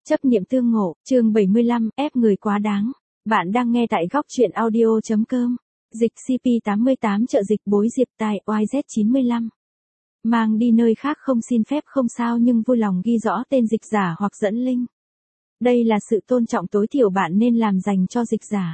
Chấp niệm tương ngộ, chương 75, ép người quá đáng. Bạn đang nghe tại góc truyện audio.com. Dịch CP88 trợ dịch bối diệp tài YZ95. Mang đi nơi khác không xin phép không sao nhưng vui lòng ghi rõ tên dịch giả hoặc dẫn link. Đây là sự tôn trọng tối thiểu bạn nên làm dành cho dịch giả.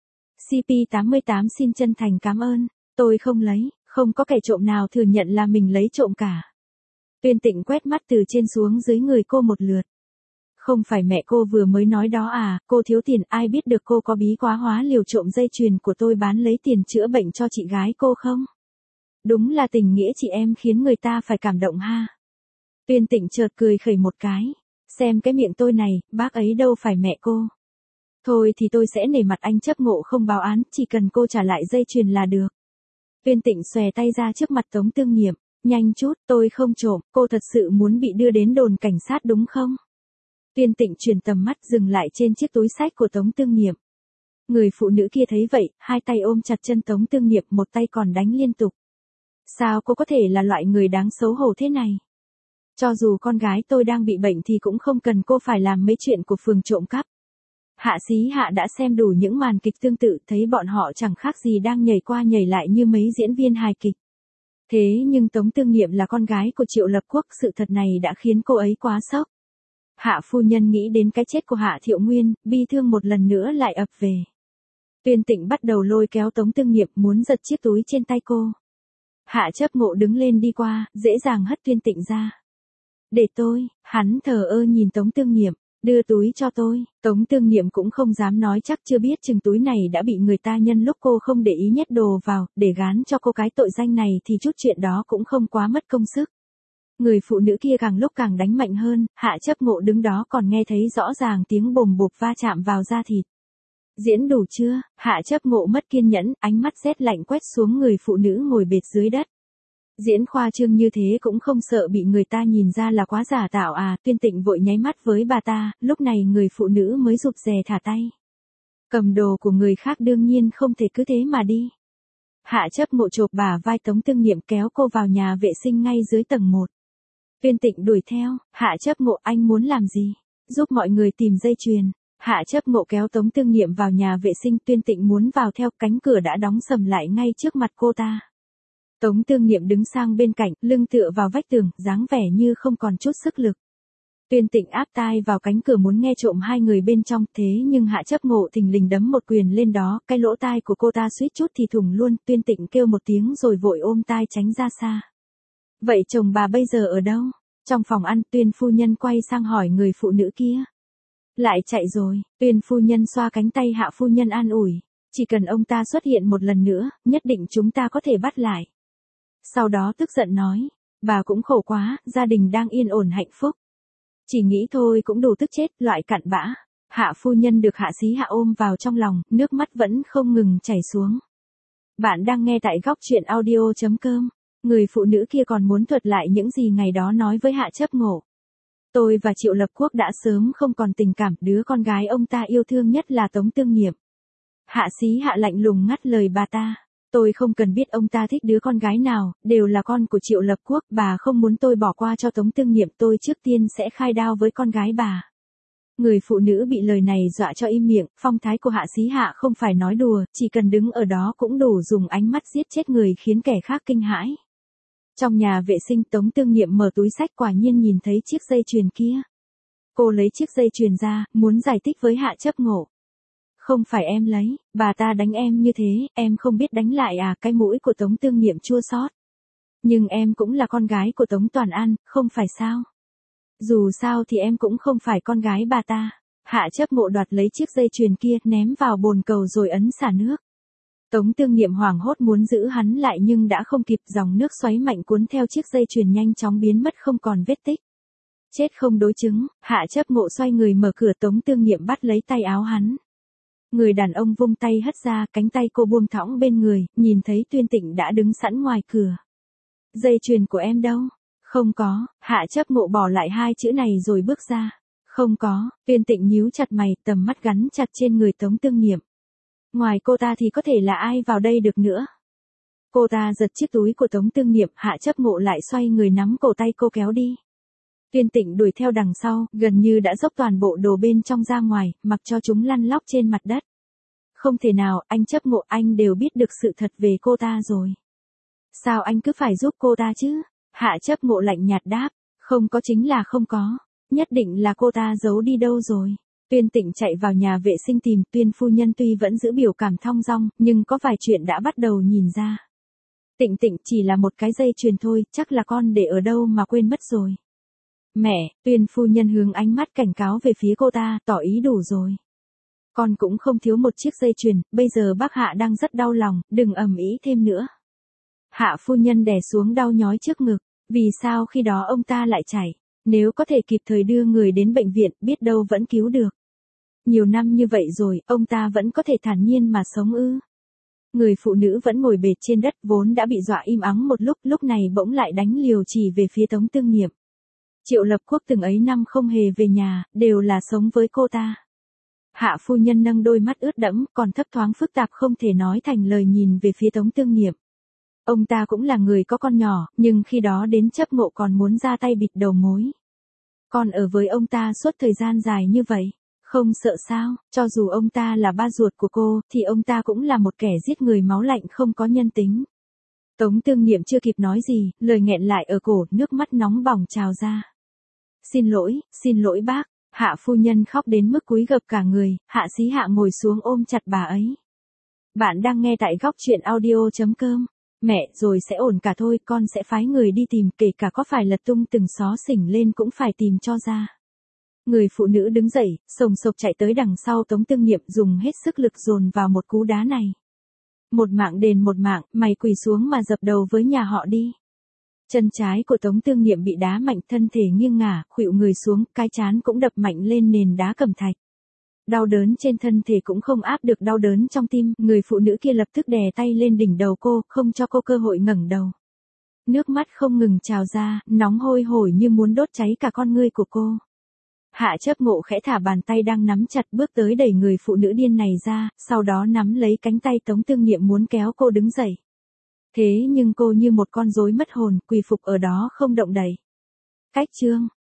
CP88 xin chân thành cảm ơn. Tôi không lấy, không có kẻ trộm nào thừa nhận là mình lấy trộm cả. Tuyên Tịnh quét mắt từ trên xuống dưới người cô một lượt. Không phải mẹ cô vừa mới nói đó à, cô thiếu tiền, ai biết được cô có bí quá hóa liều trộm dây chuyền của tôi bán lấy tiền chữa bệnh cho chị gái cô không? Đúng là tình nghĩa chị em khiến người ta phải cảm động ha. Tuyên Tịnh chợt cười khẩy một cái. Xem cái miệng tôi này, bác ấy đâu phải mẹ cô. Thôi thì tôi sẽ nể mặt anh chấp ngộ không báo án, chỉ cần cô trả lại dây chuyền là được. Tuyên Tịnh xòe tay ra trước mặt Tống Tương Nhiệm. Nhanh chút, tôi không trộm, cô thật sự muốn bị đưa đến đồn cảnh sát đúng không? Tuyên Tịnh chuyển tầm mắt dừng lại trên chiếc túi xách của Tống Tương Nhiệm. Người phụ nữ kia thấy vậy, hai tay ôm chặt chân Tống Tương Nhiệm, một tay còn đánh liên tục. Sao cô có thể là loại người đáng xấu hổ thế này? Cho dù con gái tôi đang bị bệnh thì cũng không cần cô phải làm mấy chuyện của phường trộm cắp. Hạ Xí Hạ đã xem đủ những màn kịch tương tự, thấy bọn họ chẳng khác gì đang nhảy qua nhảy lại như mấy diễn viên hài kịch. Thế nhưng Tống Tương Nhiệm là con gái của Triệu Lập Quốc, sự thật này đã khiến cô ấy quá sốc. Hạ phu nhân nghĩ đến cái chết của Hạ Thiệu Nguyên, bi thương một lần nữa lại ập về. Tuyên Tịnh bắt đầu lôi kéo Tống Tương Nhiệm muốn giật chiếc túi trên tay cô. Hạ chấp ngộ đứng lên đi qua, dễ dàng hất Tuyên Tịnh ra. Để tôi, hắn thờ ơ nhìn Tống Tương Nhiệm, đưa túi cho tôi. Tống Tương Nhiệm cũng không dám nói chắc, chưa biết chừng túi này đã bị người ta nhân lúc cô không để ý nhét đồ vào, để gán cho cô cái tội danh này thì chút chuyện đó cũng không quá mất công sức. Người phụ nữ kia càng lúc càng đánh mạnh hơn, Hạ chấp ngộ đứng đó còn nghe thấy rõ ràng tiếng bồm bộp va chạm vào da thịt. Diễn đủ chưa? Hạ chấp ngộ mất kiên nhẫn, ánh mắt rét lạnh quét xuống người phụ nữ ngồi bệt dưới đất. Diễn khoa trương như thế cũng không sợ bị người ta nhìn ra là quá giả tạo à? Tuyên Tịnh vội nháy mắt với bà ta, lúc này người phụ nữ mới rụt rè thả tay. Cầm đồ của người khác đương nhiên không thể cứ thế mà đi. Hạ chấp ngộ chộp bả vai Tống Tương Nhiệm kéo cô vào nhà vệ sinh ngay dưới tầng 1. Tuyên Tịnh đuổi theo. Hạ chấp ngộ, anh muốn làm gì? Giúp mọi người tìm dây chuyền. Hạ chấp ngộ kéo Tống Tương Nhiệm vào nhà vệ sinh. Tuyên Tịnh muốn vào theo, cánh cửa đã đóng sầm lại ngay trước mặt cô ta. Tống Tương Nhiệm đứng sang bên cạnh, lưng tựa vào vách tường, dáng vẻ như không còn chút sức lực. Tuyên Tịnh áp tai vào cánh cửa muốn nghe trộm hai người bên trong, thế nhưng Hạ chấp ngộ thình lình đấm một quyền lên đó, cái lỗ tai của cô ta suýt chút thì thủng luôn. Tuyên Tịnh kêu một tiếng rồi vội ôm tai tránh ra xa. Vậy chồng bà bây giờ ở đâu? Trong phòng ăn, Tuyên phu nhân quay sang hỏi người phụ nữ kia. Lại chạy rồi. Tuyên phu nhân xoa cánh tay Hạ phu nhân an ủi. Chỉ cần ông ta xuất hiện một lần nữa, nhất định chúng ta có thể bắt lại. Sau đó tức giận nói. Bà cũng khổ quá, gia đình đang yên ổn hạnh phúc. Chỉ nghĩ thôi cũng đủ tức chết, loại cặn bã. Hạ phu nhân được Hạ Xí Hạ ôm vào trong lòng, nước mắt vẫn không ngừng chảy xuống. Bạn đang nghe tại góc truyện audio.com. Người phụ nữ kia còn muốn thuật lại những gì ngày đó nói với Hạ chấp ngộ. Tôi và Triệu Lập Quốc đã sớm không còn tình cảm, đứa con gái ông ta yêu thương nhất là Tống Tương Nhiệm. Hạ Xí Hạ lạnh lùng ngắt lời bà ta. Tôi không cần biết ông ta thích đứa con gái nào, đều là con của Triệu Lập Quốc, bà không muốn tôi bỏ qua cho Tống Tương Nhiệm, tôi trước tiên sẽ khai đao với con gái bà. Người phụ nữ bị lời này dọa cho im miệng, phong thái của Hạ Xí Hạ không phải nói đùa, chỉ cần đứng ở đó cũng đủ dùng ánh mắt giết chết người khiến kẻ khác kinh hãi. Trong nhà vệ sinh, Tống Tương Nhiệm mở túi xách, quả nhiên nhìn thấy chiếc dây chuyền kia. Cô lấy chiếc dây chuyền ra, muốn giải thích với Hạ chấp ngộ. Không phải em lấy, bà ta đánh em như thế, em không biết đánh lại à? Cái mũi của Tống Tương Nhiệm chua xót. Nhưng em cũng là con gái của Tống Toàn An, không phải sao? Dù sao thì em cũng không phải con gái bà ta. Hạ chấp ngộ đoạt lấy chiếc dây chuyền kia, ném vào bồn cầu rồi ấn xả nước. Tống Tương Nhiệm hoảng hốt muốn giữ hắn lại nhưng đã không kịp, dòng nước xoáy mạnh cuốn theo chiếc dây chuyền nhanh chóng biến mất không còn vết tích. Chết không đối chứng. Hạ chấp ngộ xoay người mở cửa, Tống Tương Nhiệm bắt lấy tay áo hắn. Người đàn ông vung tay hất ra, cánh tay cô buông thõng bên người, nhìn thấy Tuyên Tịnh đã đứng sẵn ngoài cửa. Dây chuyền của em đâu? Không có. Hạ chấp ngộ bỏ lại hai chữ này rồi bước ra. Không có. Tuyên Tịnh nhíu chặt mày, tầm mắt gắn chặt trên người Tống Tương Nhiệm. Ngoài cô ta thì có thể là ai vào đây được nữa? Cô ta giật chiếc túi của Tống Tương Nhiệm, Hạ chấp ngộ lại xoay người nắm cổ tay cô kéo đi. Tuyên Tịnh đuổi theo đằng sau, gần như đã dốc toàn bộ đồ bên trong ra ngoài, mặc cho chúng lăn lóc trên mặt đất. Không thể nào, anh Chấp Ngộ, anh đều biết được sự thật về cô ta rồi. Sao anh cứ phải giúp cô ta chứ? Hạ Chấp Ngộ lạnh nhạt đáp, không có chính là không có, nhất định là cô ta giấu đi đâu rồi. Tuyên Tịnh chạy vào nhà vệ sinh tìm Tuyên phu nhân, tuy vẫn giữ biểu cảm thong dong, nhưng có vài chuyện đã bắt đầu nhìn ra. Tịnh Tịnh, chỉ là một cái dây chuyền thôi, chắc là con để ở đâu mà quên mất rồi. Mẹ, Tuyên phu nhân hướng ánh mắt cảnh cáo về phía cô ta, tỏ ý đủ rồi. Con cũng không thiếu một chiếc dây chuyền, bây giờ bác Hạ đang rất đau lòng, đừng ầm ĩ thêm nữa. Hạ phu nhân đè xuống đau nhói trước ngực, vì sao khi đó ông ta lại chạy, nếu có thể kịp thời đưa người đến bệnh viện, biết đâu vẫn cứu được. Nhiều năm như vậy rồi, ông ta vẫn có thể thản nhiên mà sống ư? Người phụ nữ vẫn ngồi bệt trên đất, vốn đã bị dọa im ắng một lúc này bỗng lại đánh liều chỉ về phía Tống Tương Niệm. Triệu Lập Quốc từng ấy năm không hề về nhà, đều là sống với cô ta. Hạ phu nhân nâng đôi mắt ướt đẫm, còn thấp thoáng phức tạp không thể nói thành lời nhìn về phía Tống Tương Niệm. Ông ta cũng là người có con nhỏ, nhưng khi đó đến Chấp Ngộ còn muốn ra tay bịt đầu mối. Còn ở với ông ta suốt thời gian dài như vậy, không sợ sao, cho dù ông ta là ba ruột của cô, thì ông ta cũng là một kẻ giết người máu lạnh không có nhân tính. Tống Tương Niệm chưa kịp nói gì, lời nghẹn lại ở cổ, nước mắt nóng bỏng trào ra. Xin lỗi bác. Hạ phu nhân khóc đến mức cúi gập cả người, Hạ Xí Hạ ngồi xuống ôm chặt bà ấy. Bạn đang nghe tại góc truyện audio.com. Mẹ, rồi sẽ ổn cả thôi, con sẽ phái người đi tìm, kể cả có phải lật tung từng xó xỉnh lên cũng phải tìm cho ra. Người phụ nữ đứng dậy, sồng sộc chạy tới đằng sau Tống Tương Niệm, dùng hết sức lực dồn vào một cú đá này. Một mạng đền một mạng, mày quỳ xuống mà dập đầu với nhà họ đi. Chân trái của Tống Tương Niệm bị đá mạnh, thân thể nghiêng ngả, khuỵu người xuống, cái trán cũng đập mạnh lên nền đá cẩm thạch. Đau đớn trên thân thể cũng không áp được đau đớn trong tim, người phụ nữ kia lập tức đè tay lên đỉnh đầu cô, không cho cô cơ hội ngẩng đầu. Nước mắt không ngừng trào ra, nóng hôi hổi như muốn đốt cháy cả con ngươi của cô. Hạ Chấp Ngộ khẽ thả bàn tay đang nắm chặt, bước tới đẩy người phụ nữ điên này ra, sau đó nắm lấy cánh tay Tống Tương Niệm muốn kéo cô đứng dậy. Thế nhưng cô như một con rối mất hồn, quỳ phục ở đó không động đậy. Cách chương